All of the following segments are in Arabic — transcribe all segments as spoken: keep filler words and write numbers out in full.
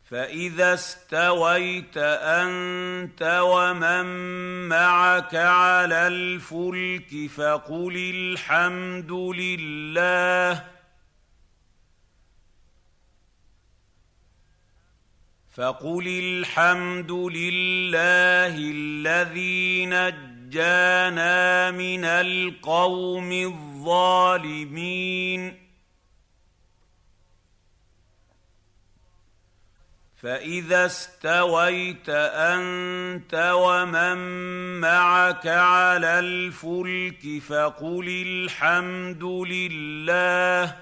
فإذا استويت أنت ومن معك على الفلك فقل الحمد لله فقل الحمد لله الذي نجانا من القوم الظالمين فإذا استويت أنت ومن معك على الفلك فقل الحمد لله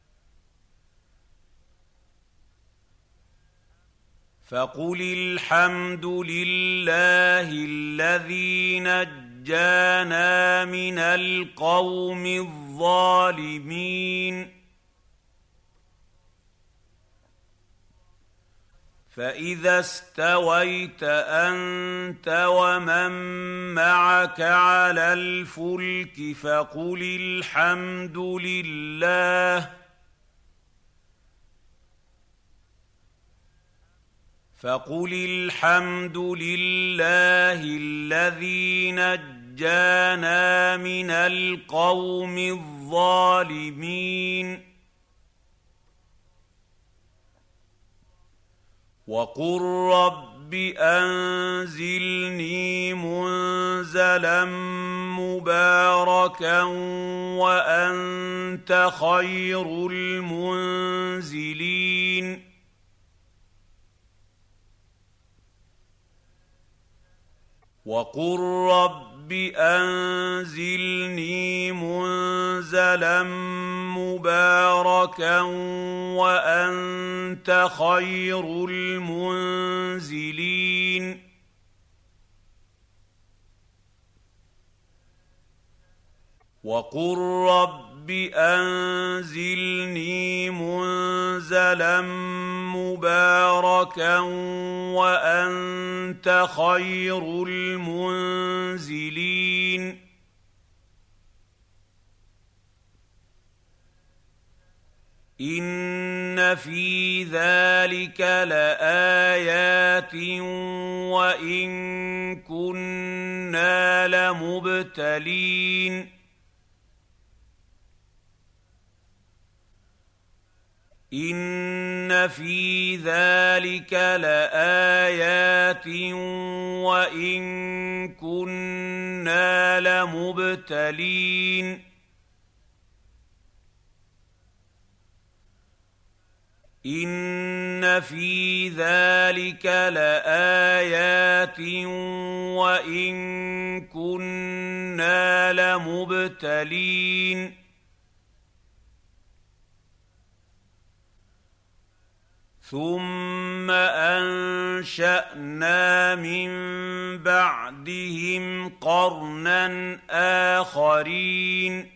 فقل الحمد لله الذي نجانا من القوم الظالمين فإذا استويت أنت ومن معك على الفلك فقل الحمد لله فقل الحمد لله الذي نجانا من القوم الظالمين وقل رب أنزلني منزلا مباركا وأنت خير المنزلين وقل رب أنزلني منزلا مباركا وأنت خير المنزلين وقل رب أنزلني منزلا مباركا وأنت خير المنزلين إن في ذلك لآيات وإن كنا لمبتلين إن في ذلك لآيات وإن كنا لمبتلين إن في ذلك لآيات وإن كنا لمبتلين ثم أنشأنا من بعدهم قرنا آخرين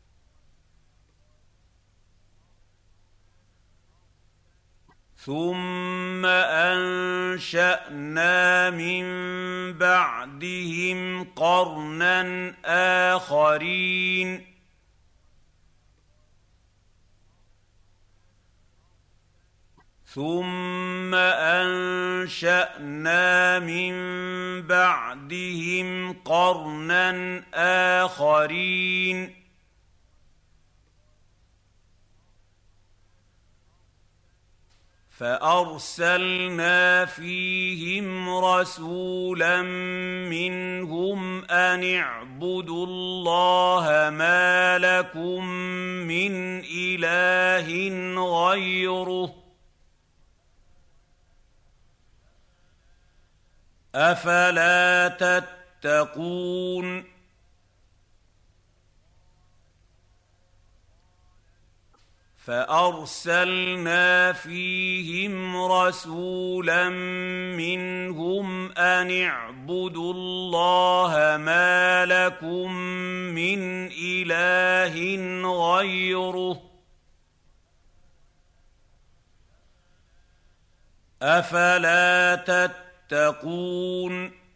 ثم أنشأنا من بعدهم قرنا آخرين ثم أنشأنا من بعدهم قرنا آخرين فأرسلنا فيهم رسولا منهم أن اعبدوا الله ما لكم من إله غيره أفلا تتقون فأرسلنا فيهم رسولا منهم أن اعبدوا الله ما لكم من إله غيره أفلا تتقون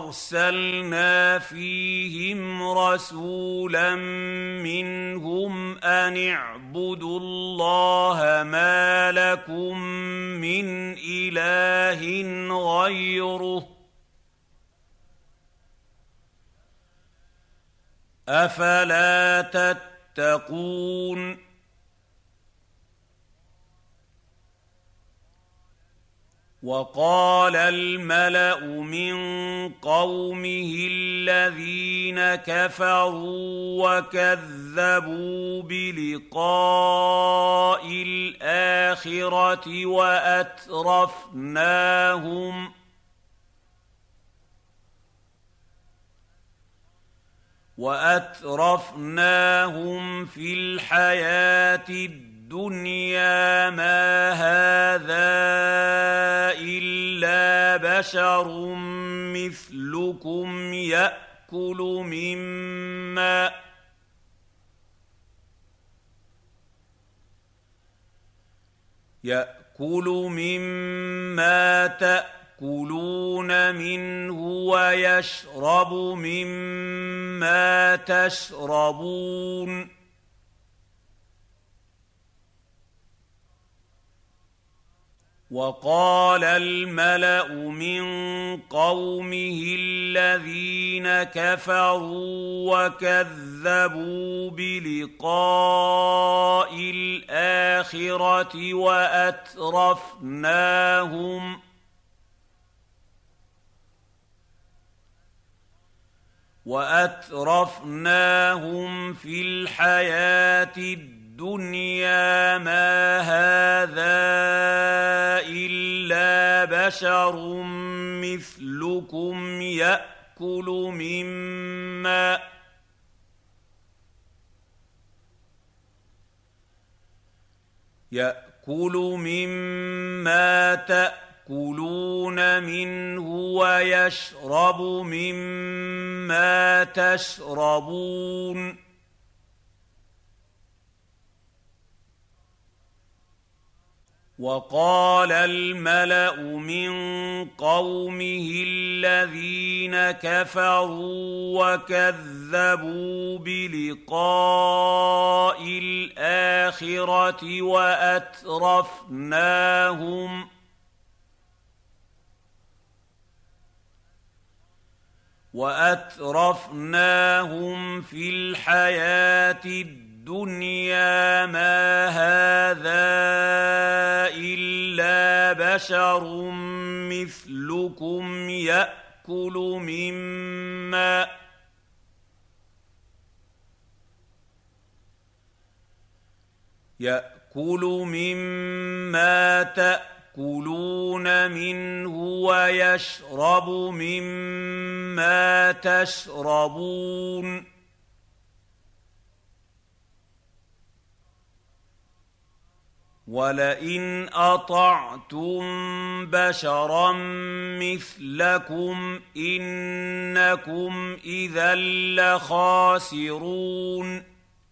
فأرسلنا فيهم رسولا منهم أن اعبدوا الله ما لكم من إله غيره أفلا تتقون وقال الملأ من قومه الذين كفروا وكذبوا بلقاء الآخرة وأترفناهم وأترفناهم في الحياة الدنيا ما هذا إلا بشر مثلكم يأكل مما يأكل مما تأكلون منه ويشرب مما تشربون وقال الملأ من قومه الذين كفروا وكذبوا بلقاء الآخرة وأترفناهم وأترفناهم في الحياة الدنيا ما هذا إلا بشر مثلكم يأكل مما يأكل مما تأكلون منه ويشرب مما تشربون وقال الملأ من قومه الذين كفروا وكذبوا بلقاء الآخرة وأترفناهم وأترفناهم في الحياة الدنيا ما هذا إلا بشر مثلكم يأكل مما يأكل مما تأكلون منه ويشرب مما تشربون ولئن أطعتم بشرا مثلكم إنكم إذا لخاسرون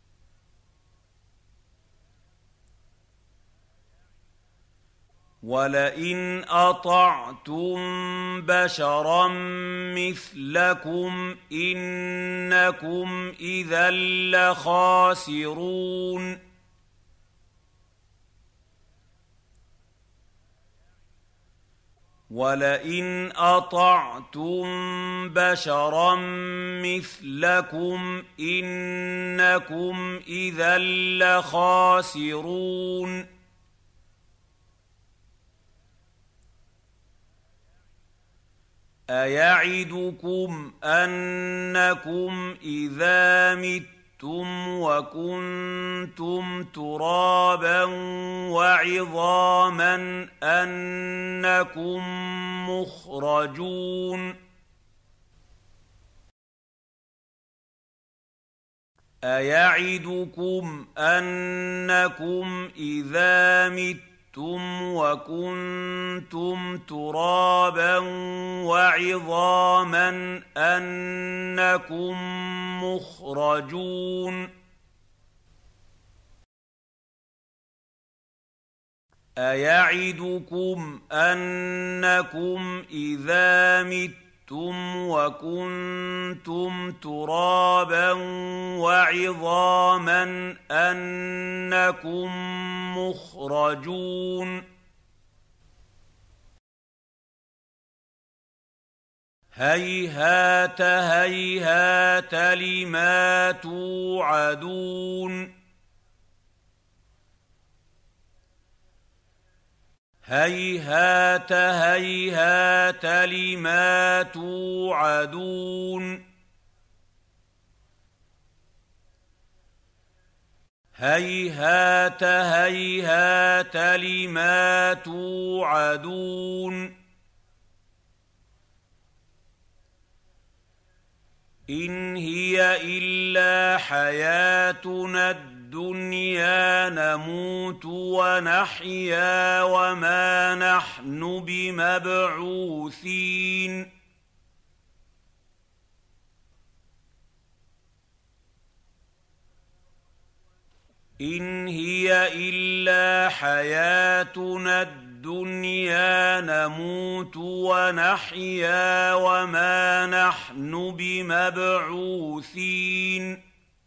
ولئن أطعتم بشرا مثلكم إنكم إذا لخاسرون ولئن أطعتم بشرا مثلكم إنكم إذا لخاسرون أيعدكم أنكم إذا متم وكنتم ترابا وعظاما أنكم مخرجون أيعدكم أنكم إذا متم وكنتم ترابا وعظاما أنكم مخرجون أيعدكم أنكم إذا متم وكنتم ترابا وعظاما أنكم مخرجون هيهات هيهات لما توعدون هيهات هيهات لما توعدون هيهات هيهات لما توعدون إن هي إلا حياتنا الدنيا نموت ونحيا وما نحن بمبعوثين إن هي إلا حياتنا الدنيا نموت ونحيا وما نحن بمبعوثين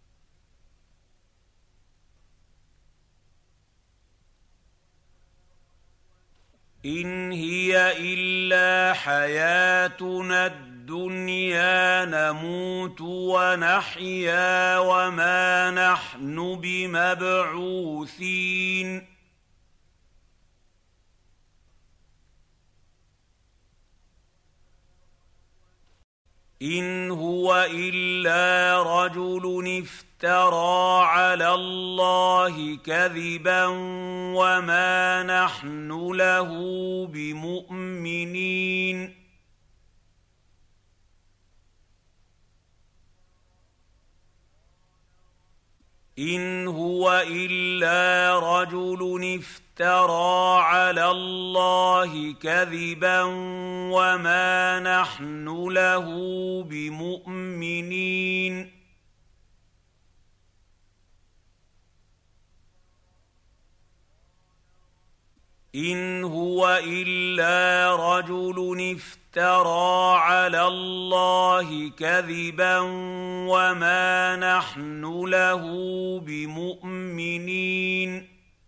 إن هي إلا حياتنا الدنيا نموت ونحيا وما نحن بمبعوثين إن هو إلا رجل افترى على الله كذبا وما نحن له بمؤمنين إن هو إلا رجل افترى على الله كذبا وما نحن له بمؤمنين إن هو إلا رجل افترى على الله كذبا وما نحن له بمؤمنين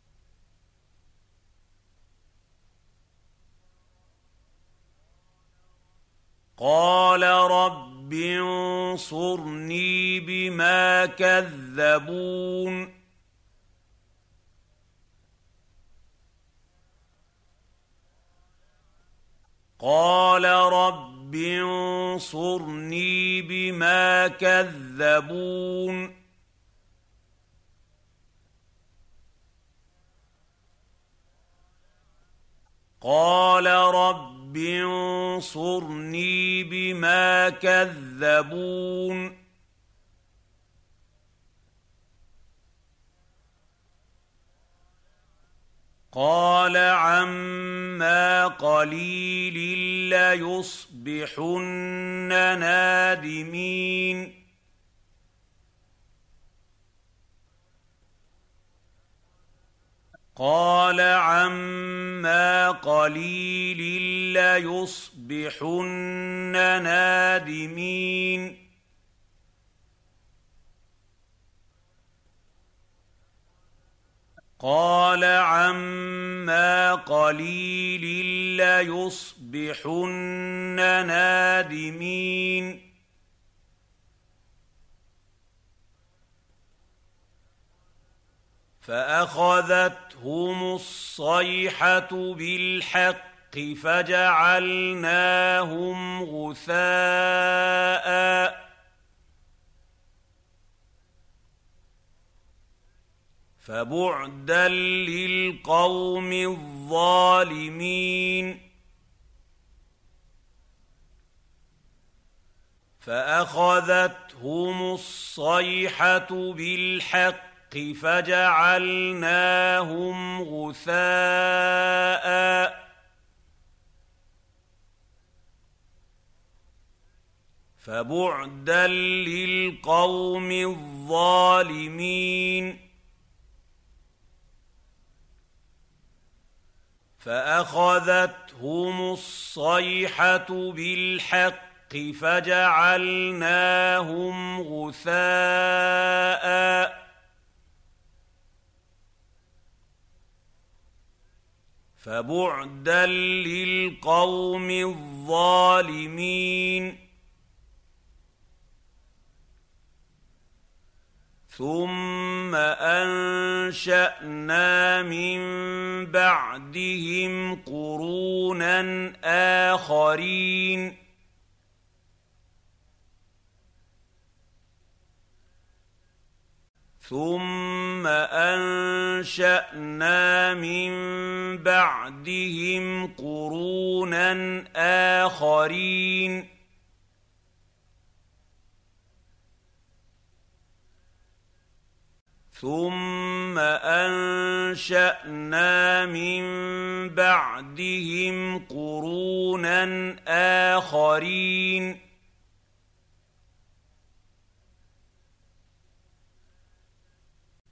قال رب انصرني بما كذبون قال رب انصرني بما كذبون قال رب انصرني بما كذبون قال عما قليل ليصبحن نادمين قال عما قليل ليصبحن نادمين قال عما قليل ليصبحن نادمين فأخذتهم الصيحة بالحق فجعلناهم غثاء فبعدا للقوم الظالمين فأخذتهم الصيحة بالحق فجعلناهم غثاء فبعدا للقوم الظالمين فأخذتهم الصيحة بالحق فجعلناهم غثاء فبعدا للقوم الظالمين ثم أنشأنا من بعدهم قرونا آخرين ثم أنشأنا من بعدهم قرونا آخرين ثم أنشأنا من بعدهم قرونا آخرين